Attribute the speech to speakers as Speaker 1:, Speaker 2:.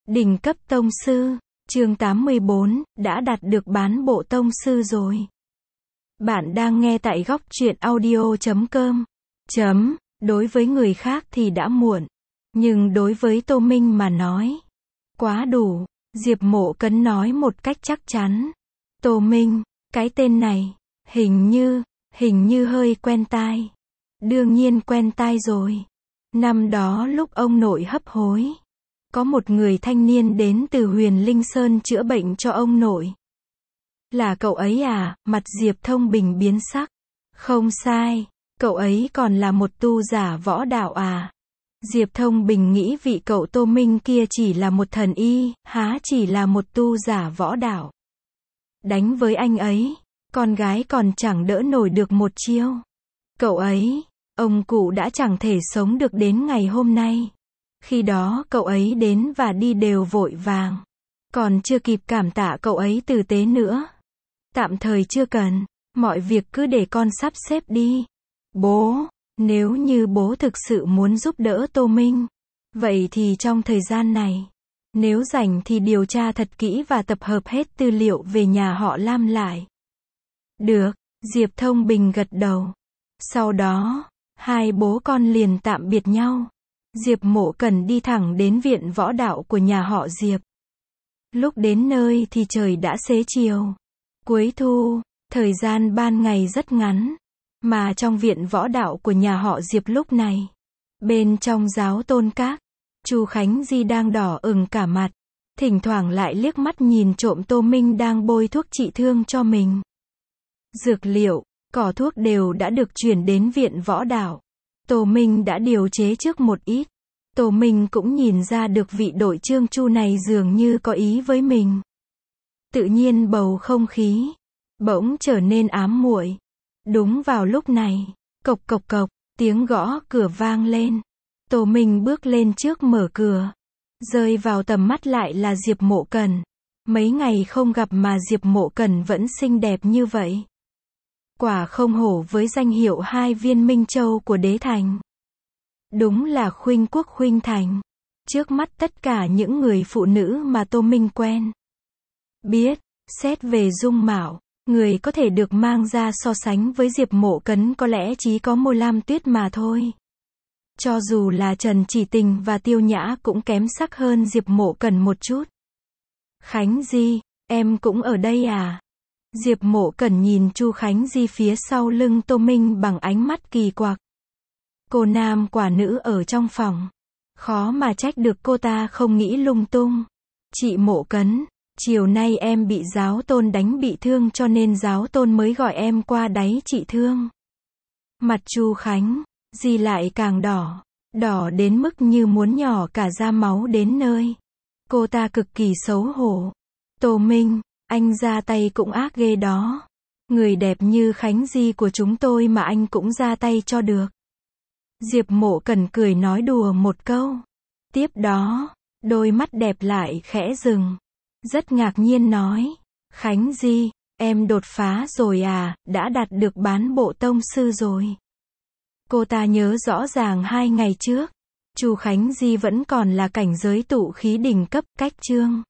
Speaker 1: Đỉnh cấp tông sư, chương 84, đã đạt được bán bộ tông sư rồi. Bạn đang nghe tại góc truyện audio.com. Đối với người khác thì đã muộn. Nhưng đối với Tô Minh mà nói, quá đủ. Diệp Mộ Cấn nói một cách chắc chắn. Tô Minh, cái tên này, hình như hơi quen tai. Đương nhiên quen tai rồi. Năm đó lúc ông nội hấp hối, có một người thanh niên đến từ Huyền Linh Sơn chữa bệnh cho ông nội. Là cậu ấy à? Mặt Diệp Thông Bình biến sắc. Không sai, cậu ấy còn là một tu giả võ đạo à? Diệp Thông Bình nghĩ vị cậu Tô Minh kia chỉ là một thần y, há chỉ là một tu giả võ đạo. Đánh với anh ấy, con gái còn chẳng đỡ nổi được một chiêu. Cậu ấy, ông cụ đã chẳng thể sống được đến ngày hôm nay. Khi đó cậu ấy đến và đi đều vội vàng. Còn chưa kịp cảm tạ cậu ấy tử tế nữa. Tạm thời chưa cần, mọi việc cứ để con sắp xếp đi. Bố, nếu như bố thực sự muốn giúp đỡ Tô Minh, vậy thì trong thời gian này, nếu rảnh thì điều tra thật kỹ và tập hợp hết tư liệu về nhà họ Lam lại. Được, Diệp Thông Bình gật đầu. Sau đó, hai bố con liền tạm biệt nhau. Diệp Mộ Cẩn đi thẳng đến viện võ đạo của nhà họ Diệp. Lúc đến nơi thì trời đã xế chiều. Cuối thu, thời gian ban ngày rất ngắn. Mà trong viện võ đạo của nhà họ Diệp lúc này, bên trong giáo tôn các, Chu Khánh Di đang đỏ ửng cả mặt. Thỉnh thoảng lại liếc mắt nhìn trộm Tô Minh đang bôi thuốc trị thương cho mình. Dược liệu, cỏ thuốc đều đã được chuyển đến viện võ đạo. Tô Minh đã điều chế trước một ít. Tô Minh cũng nhìn ra được vị đội trưởng Chu này dường như có ý với mình. Tự nhiên bầu không khí bỗng trở nên ám muội. Đúng vào lúc này, cộc cộc cộc, tiếng gõ cửa vang lên. Tô Minh bước lên trước mở cửa. Rơi vào tầm mắt lại là Diệp Mộ Cẩn. Mấy ngày không gặp mà Diệp Mộ Cẩn vẫn xinh đẹp như vậy. Quả không hổ với danh hiệu 2 viên Minh Châu của đế thành. Đúng là khuynh quốc khuynh thành. Trước mắt tất cả những người phụ nữ mà Tô Minh quen biết, xét về dung mạo, người có thể được mang ra so sánh với Diệp Mộ Cấn có lẽ chỉ có Mộ Lam Tuyết mà thôi. Cho dù là Trần Chỉ Tình và Tiêu Nhã cũng kém sắc hơn Diệp Mộ Cẩn một chút. Khánh Di, em cũng ở đây à? Diệp Mộ Cẩn nhìn Chu Khánh Di phía sau lưng Tô Minh bằng ánh mắt kỳ quặc. Cô nam quả nữ ở trong phòng. Khó mà trách được cô ta không nghĩ lung tung. Chị Mộ Cấn, chiều nay em bị giáo tôn đánh bị thương cho nên giáo tôn mới gọi em qua đáy trị thương. Mặt Chu Khánh Di lại càng đỏ. Đỏ đến mức như muốn nhỏ cả ra máu đến nơi. Cô ta cực kỳ xấu hổ. Tô Minh, anh ra tay cũng ác ghê đó. Người đẹp như Khánh Di của chúng tôi mà anh cũng ra tay cho được. Diệp Mộ Cẩn cười nói đùa một câu. Tiếp đó, đôi mắt đẹp lại khẽ dừng. Rất ngạc nhiên nói. Khánh Di, em đột phá rồi à, đã đạt được bán bộ tông sư rồi. Cô ta nhớ rõ ràng 2 ngày trước, Chu Khánh Di vẫn còn là cảnh giới tụ khí đỉnh cấp cách chương.